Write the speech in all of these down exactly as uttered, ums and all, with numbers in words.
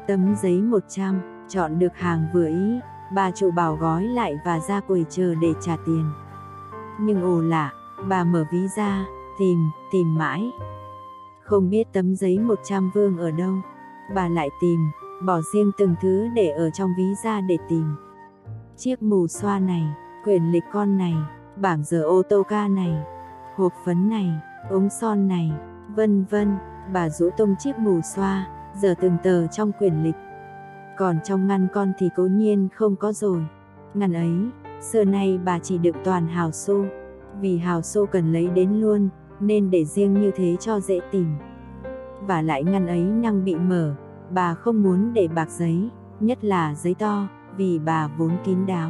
Tấm giấy một trăm, chọn được hàng vừa ý, bà chủ bảo gói lại và ra quầy chờ để trả tiền. Nhưng ồ lạ, bà mở ví ra, tìm, tìm mãi. Không biết tấm giấy một trăm vương ở đâu. Bà lại tìm, bỏ riêng từng thứ để ở trong ví ra để tìm. Chiếc mù xoa này, quyển lịch con này, bảng giờ ô tô ca này, hộp phấn này, ống son này, vân vân. Bà rũ tung chiếc mù xoa, giờ từng tờ trong quyển lịch. Còn trong ngăn con thì cố nhiên không có rồi. Ngăn ấy, xưa nay bà chỉ đựng toàn hào xu. Vì hào xu cần lấy đến luôn, nên để riêng như thế cho dễ tìm. Và lại ngăn ấy năng bị mở, bà không muốn để bạc giấy, nhất là giấy to, vì bà vốn kín đáo.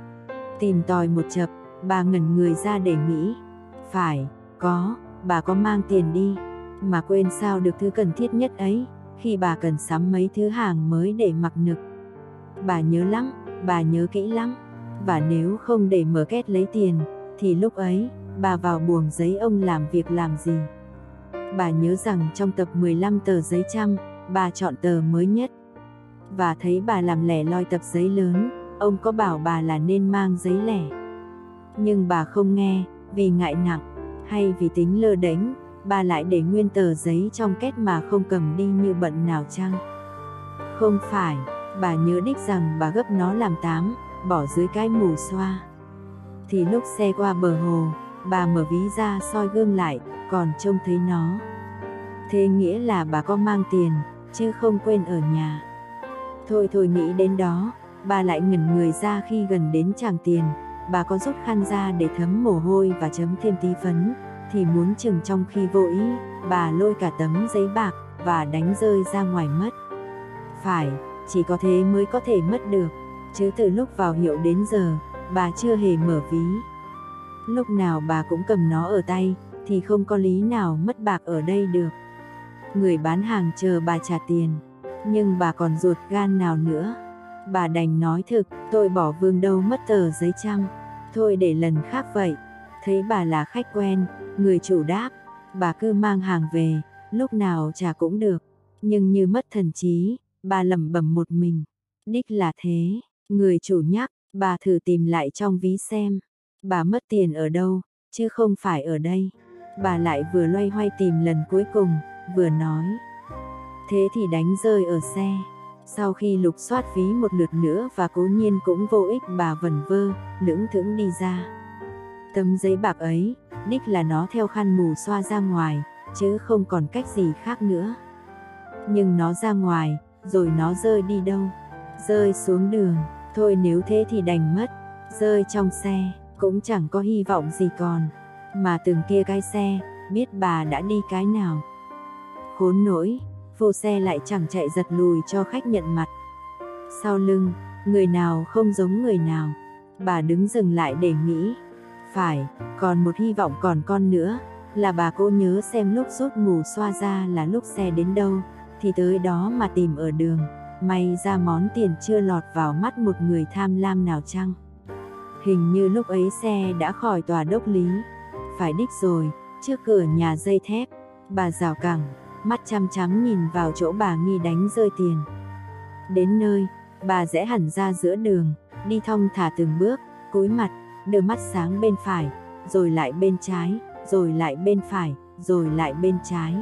Tìm tòi một chập, bà ngẩn người ra để nghĩ. Phải, có, bà có mang tiền đi, mà quên sao được thứ cần thiết nhất ấy, khi bà cần sắm mấy thứ hàng mới để mặc nực. Bà nhớ lắm, bà nhớ kỹ lắm, và nếu không để mở két lấy tiền, thì lúc ấy, bà vào buồng giấy ông làm việc làm gì? Bà nhớ rằng trong tập mười lăm tờ giấy trăm, bà chọn tờ mới nhất. Và thấy bà làm lẻ loi tập giấy lớn, ông có bảo bà là nên mang giấy lẻ. Nhưng bà không nghe, vì ngại nặng, hay vì tính lơ đễnh, bà lại để nguyên tờ giấy trong két mà không cầm đi như bận nào chăng? Không phải, bà nhớ đích rằng bà gấp nó làm tám, bỏ dưới cái mù xoa. Thì lúc xe qua bờ hồ, bà mở ví ra soi gương lại, còn trông thấy nó. Thế nghĩa là bà có mang tiền, chứ không quên ở nhà. Thôi thôi nghĩ đến đó, bà lại ngẩn người ra khi gần đến tràng tiền. Bà có rút khăn ra để thấm mồ hôi và chấm thêm tí phấn, thì muốn chừng trong khi vô ý, bà lôi cả tấm giấy bạc và đánh rơi ra ngoài mất. Phải, chỉ có thế mới có thể mất được, chứ từ lúc vào hiệu đến giờ, bà chưa hề mở ví. Lúc nào bà cũng cầm nó ở tay, thì không có lý nào mất bạc ở đây được. Người bán hàng chờ bà trả tiền, nhưng bà còn ruột gan nào nữa. Bà đành nói thực, tôi bỏ vương đâu mất tờ giấy trăm, thôi để lần khác vậy. Thấy bà là khách quen, người chủ đáp, bà cứ mang hàng về, lúc nào trả cũng được. Nhưng như mất thần trí, bà lẩm bẩm một mình, đích là thế. Người chủ nhắc, bà thử tìm lại trong ví xem, bà mất tiền ở đâu, chứ không phải ở đây. Bà lại vừa loay hoay tìm lần cuối cùng, vừa nói. Thế thì đánh rơi ở xe. Sau khi lục soát ví một lượt nữa và cố nhiên cũng vô ích, bà vẩn vơ, lững thững đi ra. Tấm giấy bạc ấy, đích là nó theo khăn mù xoa ra ngoài, chứ không còn cách gì khác nữa. Nhưng nó ra ngoài, rồi nó rơi đi đâu? Rơi xuống đường, thôi nếu thế thì đành mất. Rơi trong xe, cũng chẳng có hy vọng gì còn. Mà từng kia cái xe, biết bà đã đi cái nào. Khốn nỗi, vô xe lại chẳng chạy giật lùi cho khách nhận mặt. Sau lưng, người nào không giống người nào. Bà đứng dừng lại để nghĩ. Phải, còn một hy vọng còn con nữa, là bà cố nhớ xem lúc rút mù xoa ra là lúc xe đến đâu, thì tới đó mà tìm ở đường. May ra món tiền chưa lọt vào mắt một người tham lam nào chăng? Hình như lúc ấy xe đã khỏi tòa đốc lý. Phải đích rồi, trước cửa nhà dây thép, bà rào cẳng, mắt chăm chăm nhìn vào chỗ bà nghi đánh rơi tiền. Đến nơi, bà rẽ hẳn ra giữa đường, đi thong thả từng bước, cúi mặt, đưa mắt sáng bên phải, rồi lại bên trái, rồi lại bên phải, rồi lại bên trái.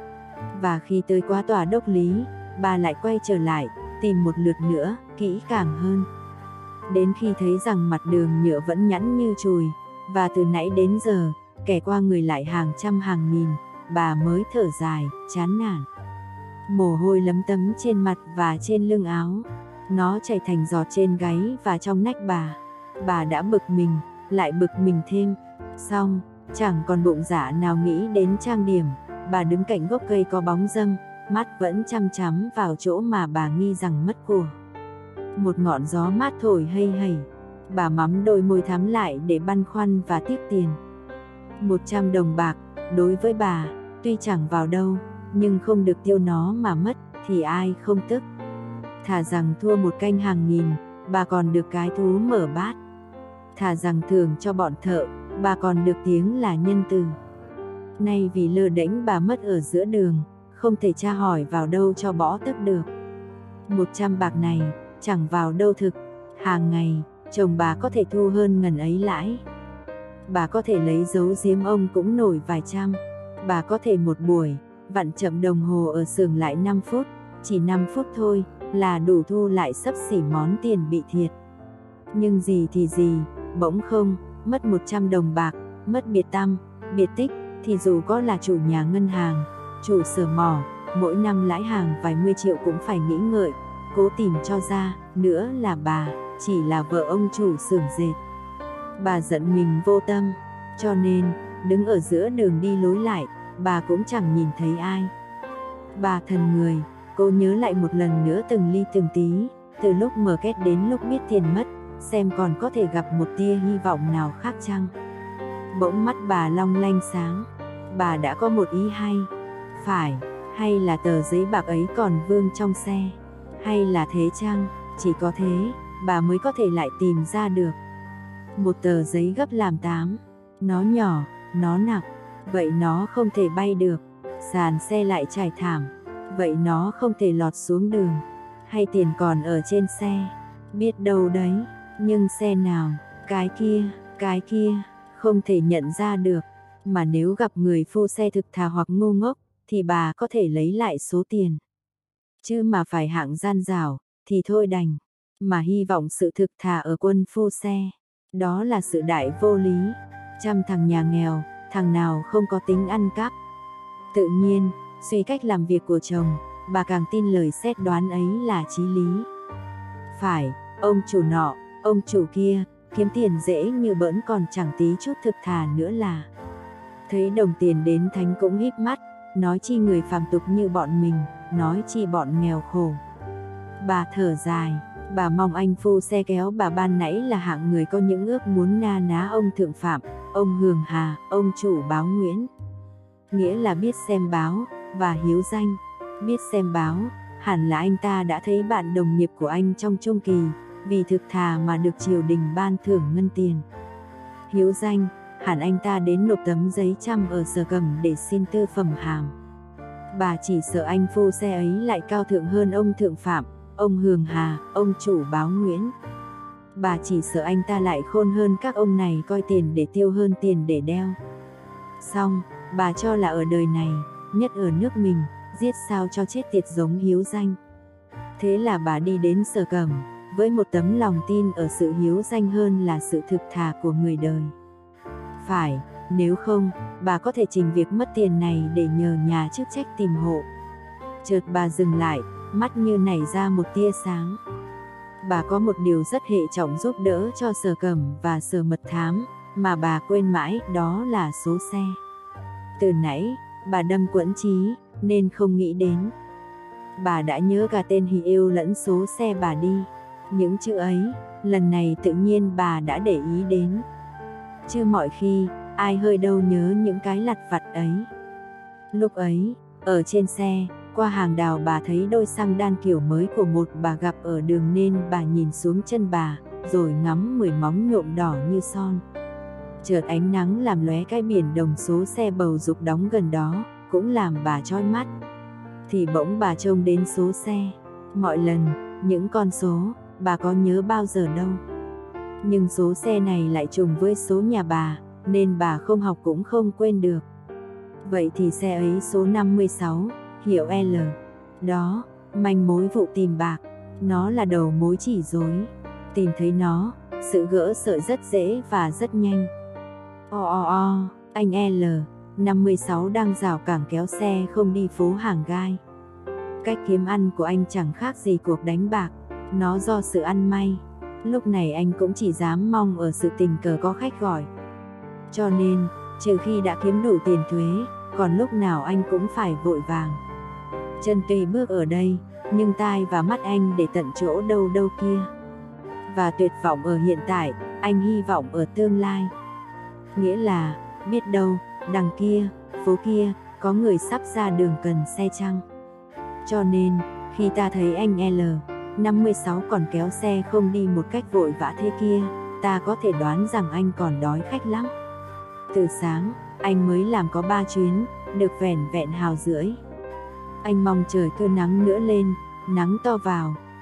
Và khi tới qua tòa đốc lý, bà lại quay trở lại, tìm một lượt nữa, kỹ càng hơn. Đến khi thấy rằng mặt đường nhựa vẫn nhẵn như chùi, và từ nãy đến giờ, kẻ qua người lại hàng trăm hàng nghìn, bà mới thở dài, chán nản. Mồ hôi lấm tấm trên mặt và trên lưng áo, nó chảy thành giọt trên gáy và trong nách bà. Bà đã bực mình, lại bực mình thêm. Xong, chẳng còn bụng dạ nào nghĩ đến trang điểm. Bà đứng cạnh gốc cây có bóng râm, mắt vẫn chăm chăm vào chỗ mà bà nghi rằng mất của. Một ngọn gió mát thổi hây hây. Bà mắm đôi môi thắm lại để băn khoăn và tiếc tiền. Một trăm đồng bạc, đối với bà, tuy chẳng vào đâu, nhưng không được tiêu nó mà mất, thì ai không tức. Thà rằng thua một canh hàng nghìn, bà còn được cái thú mở bát. Thà rằng thưởng cho bọn thợ, bà còn được tiếng là nhân từ. Nay vì lơ đễnh bà mất ở giữa đường, không thể tra hỏi vào đâu cho bỏ tức được. Một trăm bạc này, chẳng vào đâu thực. Hàng ngày, chồng bà có thể thu hơn ngần ấy lãi. Bà có thể lấy giấu giếm ông cũng nổi vài trăm. Bà có thể một buổi, vặn chậm đồng hồ ở xưởng lại năm phút. Chỉ năm phút thôi, là đủ thu lại xấp xỉ món tiền bị thiệt. Nhưng gì thì gì, bỗng không, mất một trăm đồng bạc, mất biệt tăm, biệt tích, thì dù có là chủ nhà ngân hàng, chủ sở mỏ, mỗi năm lãi hàng vài mươi triệu cũng phải nghĩ ngợi, cố tìm cho ra. Nữa là bà, chỉ là vợ ông chủ xưởng dệt. Bà giận mình vô tâm, cho nên, đứng ở giữa đường đi lối lại, bà cũng chẳng nhìn thấy ai. Bà thần người, cô nhớ lại một lần nữa từng ly từng tí, từ lúc mở két đến lúc biết tiền mất, xem còn có thể gặp một tia hy vọng nào khác chăng. Bỗng mắt bà long lanh sáng, bà đã có một ý hay. Phải, hay là tờ giấy bạc ấy còn vương trong xe, hay là thế chăng, chỉ có thế, bà mới có thể lại tìm ra được. Một tờ giấy gấp làm tám, nó nhỏ, nó nặng, vậy nó không thể bay được. Sàn xe lại trải thảm, vậy nó không thể lọt xuống đường. Hay tiền còn ở trên xe, biết đâu đấy, nhưng xe nào, cái kia, cái kia, không thể nhận ra được. Mà nếu gặp người phu xe thực thà hoặc ngu ngốc, thì bà có thể lấy lại số tiền. Chứ mà phải hạng gian dảo, thì thôi đành. Mà hy vọng sự thực thà ở quân phu xe, đó là sự đại vô lý. Trăm thằng nhà nghèo, thằng nào không có tính ăn cắp. Tự nhiên, suy cách làm việc của chồng, bà càng tin lời xét đoán ấy là chí lý. Phải, ông chủ nọ, ông chủ kia, kiếm tiền dễ như bỡn còn chẳng tí chút thực thà nữa là. Thấy đồng tiền đến thánh cũng híp mắt, nói chi người phàm tục như bọn mình, nói chi bọn nghèo khổ. Bà thở dài, bà mong anh phu xe kéo bà ban nãy là hạng người có những ước muốn na ná ông Thượng Phạm, ông Hường Hà, ông chủ báo Nguyễn. Nghĩa là biết xem báo, và hiếu danh. Biết xem báo, hẳn là anh ta đã thấy bạn đồng nghiệp của anh trong trung kỳ, vì thực thà mà được triều đình ban thưởng ngân tiền. Hiếu danh, hẳn anh ta đến nộp tấm giấy trăm ở Sở Cẩm để xin tư phẩm hàm. Bà chỉ sợ anh phu xe ấy lại cao thượng hơn ông Thượng Phạm, ông Hường Hà, ông chủ báo Nguyễn. Bà chỉ sợ anh ta lại khôn hơn các ông này coi tiền để tiêu hơn tiền để đeo. Xong, bà cho là ở đời này, nhất ở nước mình, giết sao cho chết tiệt giống hiếu danh. Thế là bà đi đến Sở Cẩm, với một tấm lòng tin ở sự hiếu danh hơn là sự thực thà của người đời. Phải, nếu không, bà có thể trình việc mất tiền này để nhờ nhà chức trách tìm hộ. Chợt bà dừng lại, mắt như nảy ra một tia sáng. Bà có một điều rất hệ trọng giúp đỡ cho Sở Cẩm và Sở Mật Thám, mà bà quên mãi, đó là số xe. Từ nãy, bà đâm quẫn trí, nên không nghĩ đến. Bà đã nhớ cả tên Hì Yêu lẫn số xe bà đi. Những chữ ấy, lần này tự nhiên bà đã để ý đến. Chứ mọi khi, ai hơi đâu nhớ những cái lặt vặt ấy. Lúc ấy, ở trên xe, qua hàng đào bà thấy đôi xăng đan kiểu mới của một bà gặp ở đường nên bà nhìn xuống chân bà, rồi ngắm mười móng nhuộm đỏ như son. Chợt ánh nắng làm lóe cái biển đồng số xe bầu dục đóng gần đó, cũng làm bà chói mắt. Thì bỗng bà trông đến số xe. Mọi lần, những con số, bà có nhớ bao giờ đâu. Nhưng số xe này lại trùng với số nhà bà, nên bà không học cũng không quên được. Vậy thì xe ấy số năm mươi sáu, hiệu L. Đó, manh mối vụ tìm bạc, nó là đầu mối chỉ rối. Tìm thấy nó, sự gỡ sợi rất dễ và rất nhanh. O o o, anh L, năm mươi sáu đang rào cảng kéo xe không đi phố hàng gai. Cách kiếm ăn của anh chẳng khác gì cuộc đánh bạc, nó do sự ăn may. Lúc này anh cũng chỉ dám mong ở sự tình cờ có khách gọi. Cho nên, trừ khi đã kiếm đủ tiền thuế, còn lúc nào anh cũng phải vội vàng. Chân tuy bước ở đây, nhưng tai và mắt anh để tận chỗ đâu đâu kia. Và tuyệt vọng ở hiện tại, anh hy vọng ở tương lai. Nghĩa là, biết đâu, đằng kia, phố kia, có người sắp ra đường cần xe chăng. Cho nên, khi ta thấy anh L, năm mươi sáu còn kéo xe không đi một cách vội vã thế kia, ta có thể đoán rằng anh còn đói khách lắm. Từ sáng, anh mới làm có ba chuyến, được vẻn vẹn hào rưỡi. Anh mong trời cứ nắng nữa lên, nắng to vào,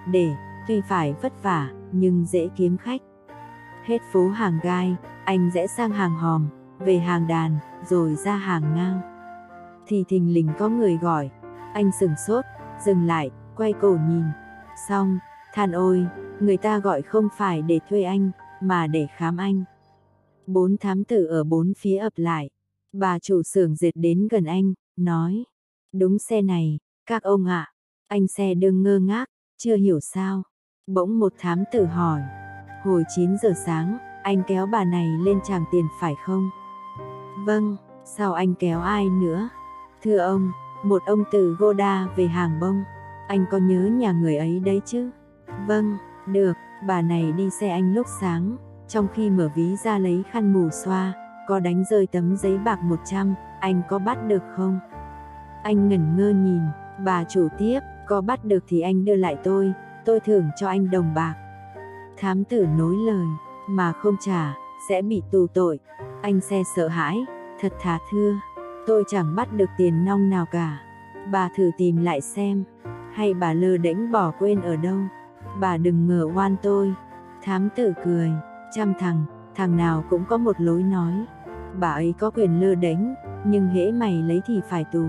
để, tuy phải vất vả, nhưng dễ kiếm khách. Hết phố hàng gai, anh rẽ sang hàng hòm, về hàng đàn, rồi ra hàng ngang. Thì thình lình có người gọi, anh sửng sốt, dừng lại, quay cổ nhìn. Xong, than ôi, người ta gọi không phải để thuê anh, mà để khám anh. Bốn thám tử ở bốn phía ập lại. Bà chủ xưởng dệt đến gần anh, nói, đúng xe này, các ông ạ. Anh xe đương ngơ ngác, chưa hiểu sao. Bỗng một thám tử hỏi, hồi chín giờ sáng, anh kéo bà này lên Tràng Tiền phải không? Vâng, sao anh kéo ai nữa? Thưa ông, một ông từ Goda về hàng bông. Anh có nhớ nhà người ấy đấy chứ? Vâng, được, bà này đi xe anh lúc sáng, trong khi mở ví ra lấy khăn mù xoa, có đánh rơi tấm giấy bạc một trăm, anh có bắt được không? Anh ngẩn ngơ nhìn, bà chủ tiếp, có bắt được thì anh đưa lại tôi, tôi thưởng cho anh đồng bạc. Thám tử nối lời, mà không trả, sẽ bị tù tội. Anh xe sợ hãi, thật thà thưa, tôi chẳng bắt được tiền nong nào cả. Bà thử tìm lại xem, hay bà lơ đễnh bỏ quên ở đâu. Bà đừng ngờ oan tôi. Thám tử cười, trăm thằng, thằng nào cũng có một lối nói. Bà ấy có quyền lơ đễnh, nhưng hễ mày lấy thì phải tù.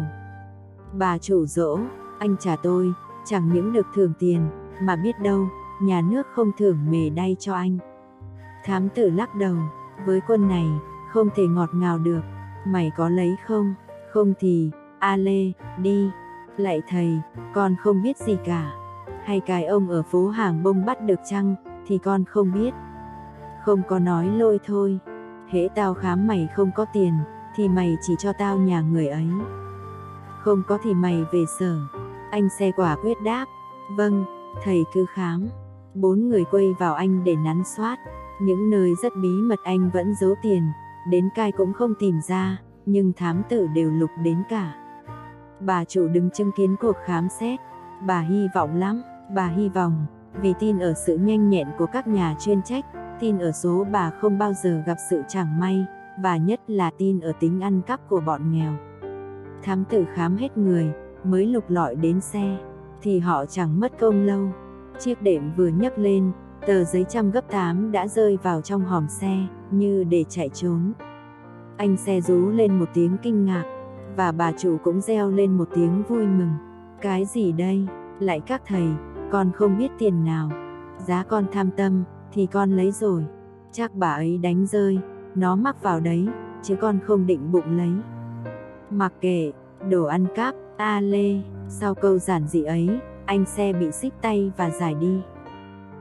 Bà chủ dỗ, anh trả tôi, chẳng những được thưởng tiền, mà biết đâu, nhà nước không thưởng mề đay cho anh. Thám tử lắc đầu, với quân này, không thể ngọt ngào được. Mày có lấy không? Không thì, a lê, đi. Lạy thầy, con không biết gì cả. Hay cái ông ở phố hàng bông bắt được chăng, thì con không biết. Không có nói lôi thôi. Hễ tao khám mày không có tiền, thì mày chỉ cho tao nhà người ấy. Không có thì mày về sở. Anh xe quả quyết đáp, vâng, thầy cứ khám. Bốn người quay vào anh để nắn soát. Những nơi rất bí mật anh vẫn giấu tiền, đến cai cũng không tìm ra, nhưng thám tử đều lục đến cả. Bà chủ đứng chứng kiến cuộc khám xét. Bà hy vọng lắm, bà hy vọng, vì tin ở sự nhanh nhẹn của các nhà chuyên trách, tin ở số bà không bao giờ gặp sự chẳng may, và nhất là tin ở tính ăn cắp của bọn nghèo. Thám tử khám hết người, mới lục lọi đến xe, thì họ chẳng mất công lâu. Chiếc đệm vừa nhấc lên, tờ giấy trăm gấp tám đã rơi vào trong hòm xe, như để chạy trốn. Anh xe rú lên một tiếng kinh ngạc, và bà chủ cũng reo lên một tiếng vui mừng. Cái gì đây? Lại các thầy, con không biết tiền nào. Giá con tham tâm, thì con lấy rồi. Chắc bà ấy đánh rơi, nó mắc vào đấy, chứ con không định bụng lấy. Mặc kệ, đồ ăn cắp, a lê. Sau câu giản dị ấy, anh xe bị xích tay và giải đi.